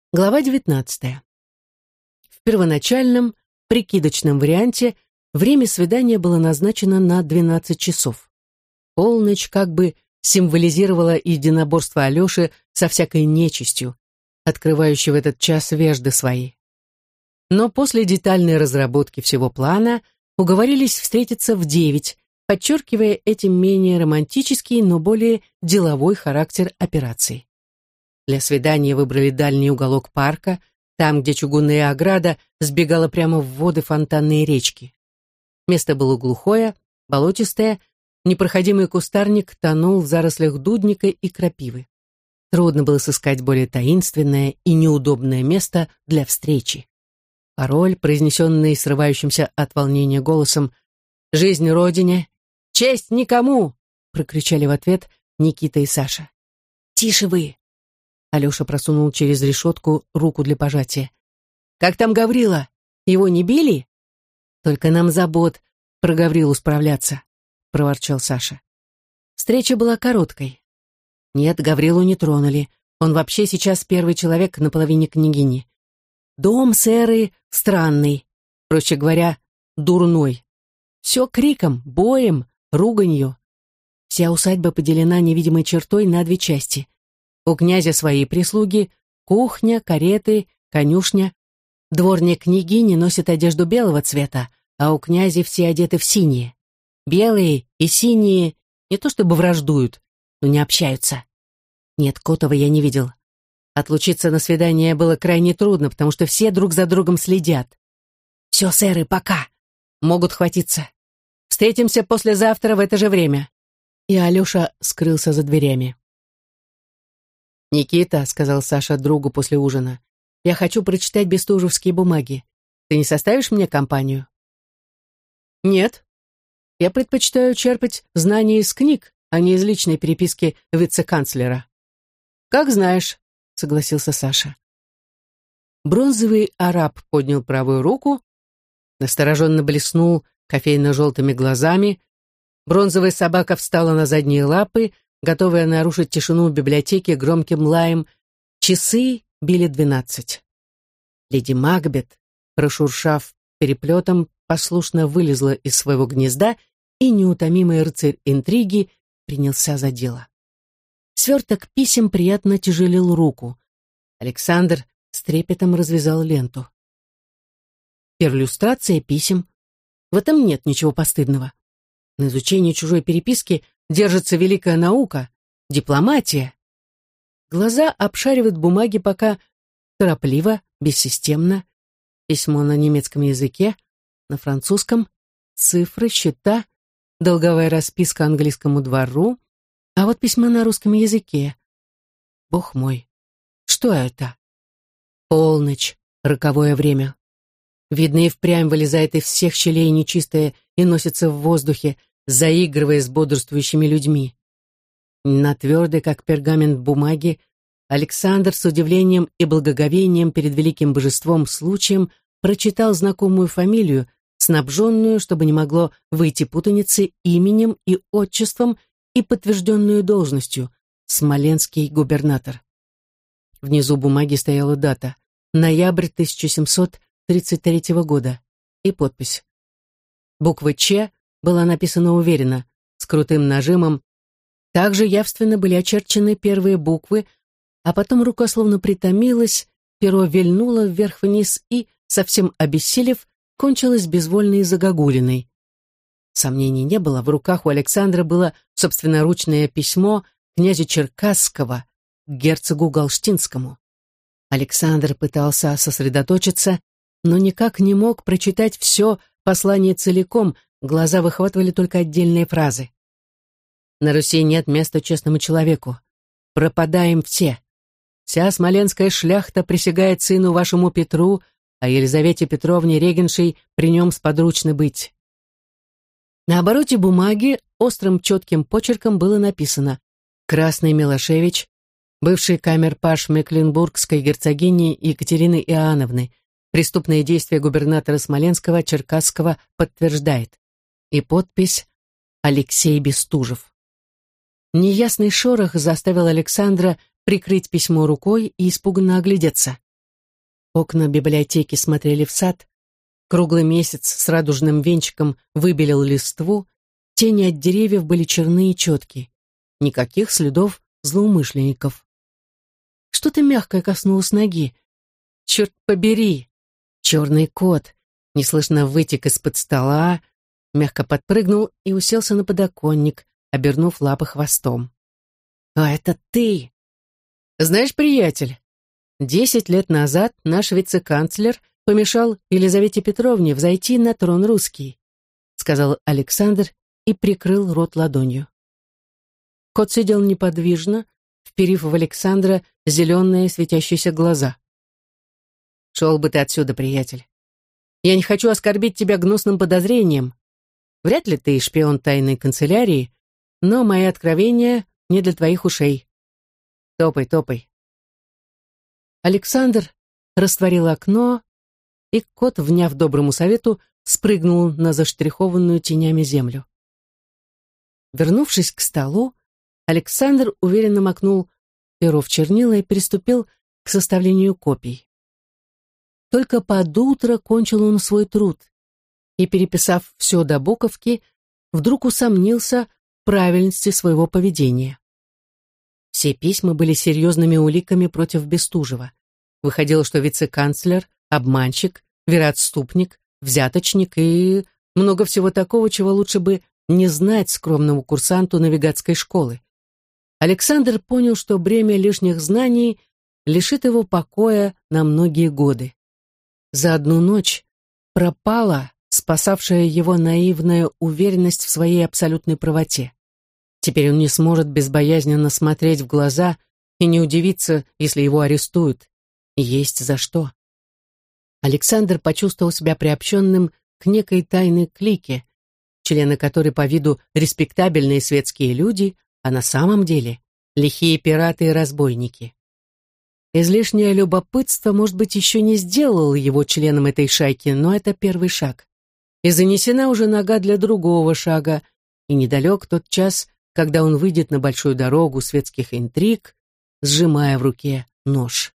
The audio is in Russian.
Глава 19. В первоначальном, прикидочном варианте время свидания было назначено на 12 часов. Полночь как бы символизировала единоборство Алеши со всякой нечистью, открывающей в этот час вежды свои. Но после детальной разработки всего плана уговорились встретиться в 9, подчеркивая этим менее романтический, но более деловой характер операции. Для свидания выбрали дальний уголок парка, там, где чугунная ограда сбегала прямо в воды фонтанной речки. Место было глухое, болотистое, непроходимый кустарник тонул в зарослях дудника и крапивы. Трудно было сыскать более таинственное и неудобное место для встречи. Пароль, произнесенный срывающимся от волнения голосом «Жизнь Родине! Честь никому!» прокричали в ответ Никита и Саша. «Тише вы!» Алеша просунул через решетку руку для пожатия. «Как там Гаврила? Его не били?» «Только нам забот про Гаврилу справляться», — проворчал Саша. Встреча была короткой. Нет, Гаврилу не тронули. Он вообще сейчас первый человек на половине княгини. Дом сэры странный, проще говоря, дурной. Все криком, боем, руганью. Вся усадьба поделена невидимой чертой на 2 части. У князя свои прислуги, кухня, кареты, конюшня. Дворник княгини носит одежду белого цвета, а у князя все одеты в синие. Белые и синие не то чтобы враждуют, но не общаются. Нет, Котова я не видел. Отлучиться на свидание было крайне трудно, потому что все друг за другом следят. «Все, сэры, пока. Могут хватиться. Встретимся послезавтра в это же время». И Алеша скрылся за дверями. «Никита», — сказал Саша другу после ужина, — «я хочу прочитать бестужевские бумаги. Ты не составишь мне компанию?» «Нет. Я предпочитаю черпать знания из книг, а не из личной переписки вице-канцлера». «Как знаешь», — согласился Саша. Бронзовый араб поднял правую руку, настороженно блеснул кофейно-желтыми глазами. Бронзовая собака встала на задние лапы, готовая нарушить тишину в библиотеке громким лаем. Часы били 12. Леди Макбет, прошуршав переплетом, послушно вылезла из своего гнезда, и неутомимый рыцарь интриги принялся за дело. Сверток писем приятно тяжелил руку. Александр с трепетом развязал ленту. Перлюстрация писем. В этом нет ничего постыдного. На изучение чужой переписки держится великая наука, дипломатия. Глаза обшаривают бумаги пока торопливо, бессистемно. Письмо на немецком языке, на французском, цифры, счета, долговая расписка английскому двору, а вот письмо на русском языке. Бог мой, что это? Полночь, роковое время. Видно, и впрямь вылезает из всех щелей нечистое и носится в воздухе, заигрывая с бодрствующими людьми. На твердой, как пергамент бумаги, Александр с удивлением и благоговением перед великим божеством случаем прочитал знакомую фамилию, снабженную, чтобы не могло выйти путаницы, именем и отчеством и подтвержденную должностью — смоленский губернатор. Внизу бумаги стояла дата — ноябрь 1733 года и подпись. Буква «Ч» была написана уверенно, с крутым нажимом. Также явственно были очерчены первые буквы, а потом рука словно притомилась, перо вильнуло вверх-вниз и, совсем обессилев, кончилось безвольной загогулиной. Сомнений не было, в руках у Александра было собственноручное письмо князя Черкасского к герцогу Галштинскому. Александр пытался сосредоточиться, но никак не мог прочитать все послание целиком, глаза выхватывали только отдельные фразы. «На Руси нет места честному человеку. Пропадаем все. Вся смоленская шляхта присягает сыну вашему Петру, а Елизавете Петровне регеншей при нем сподручно быть». На обороте бумаги острым четким почерком было написано: «Красный Милошевич, бывший камер-паж Мекленбургской герцогини Екатерины Иоанновны, преступные действия губернатора Смоленского Черкасского подтверждает». И подпись «Алексей Бестужев». Неясный шорох заставил Александра прикрыть письмо рукой и испуганно оглядеться. Окна библиотеки смотрели в сад, круглый месяц с радужным венчиком выбелил листву, тени от деревьев были черные и четкие. Никаких следов злоумышленников. Что-то мягкое коснулось ноги. Черт побери! Черный кот неслышно вытек из-под стола, мягко подпрыгнул и уселся на подоконник, обернув лапы хвостом. «А это ты!» «Знаешь, приятель, 10 лет назад наш вице-канцлер помешал Елизавете Петровне взойти на трон русский», сказал Александр и прикрыл рот ладонью. Кот сидел неподвижно, вперив в Александра зеленые светящиеся глаза. «Шел бы ты отсюда, приятель. Я не хочу оскорбить тебя гнусным подозрением. Вряд ли ты шпион тайной канцелярии, но мои откровения не для твоих ушей. Топай, топай». Александр растворил окно, и кот, вняв доброму совету, спрыгнул на заштрихованную тенями землю. Вернувшись к столу, Александр уверенно макнул перо в чернила и приступил к составлению копий. Только под утро кончил он свой труд и, переписав все до буковки, вдруг усомнился в правильности своего поведения. Все письма были серьезными уликами против Бестужева. Выходило, что вице-канцлер — обманщик, вероотступник, взяточник и много всего такого, чего лучше бы не знать скромному курсанту навигатской школы. Александр понял, что бремя лишних знаний лишит его покоя на многие годы. За одну ночь пропала спасавшая его наивная уверенность в своей абсолютной правоте. Теперь он не сможет безбоязненно смотреть в глаза и не удивиться, если его арестуют. И есть за что. Александр почувствовал себя приобщенным к некой тайной клике, члены которой по виду респектабельные светские люди, а на самом деле лихие пираты и разбойники. Излишнее любопытство, может быть, еще не сделало его членом этой шайки, но это первый шаг. И занесена уже нога для другого шага, и недалек тот час, когда он выйдет на большую дорогу светских интриг, сжимая в руке нож.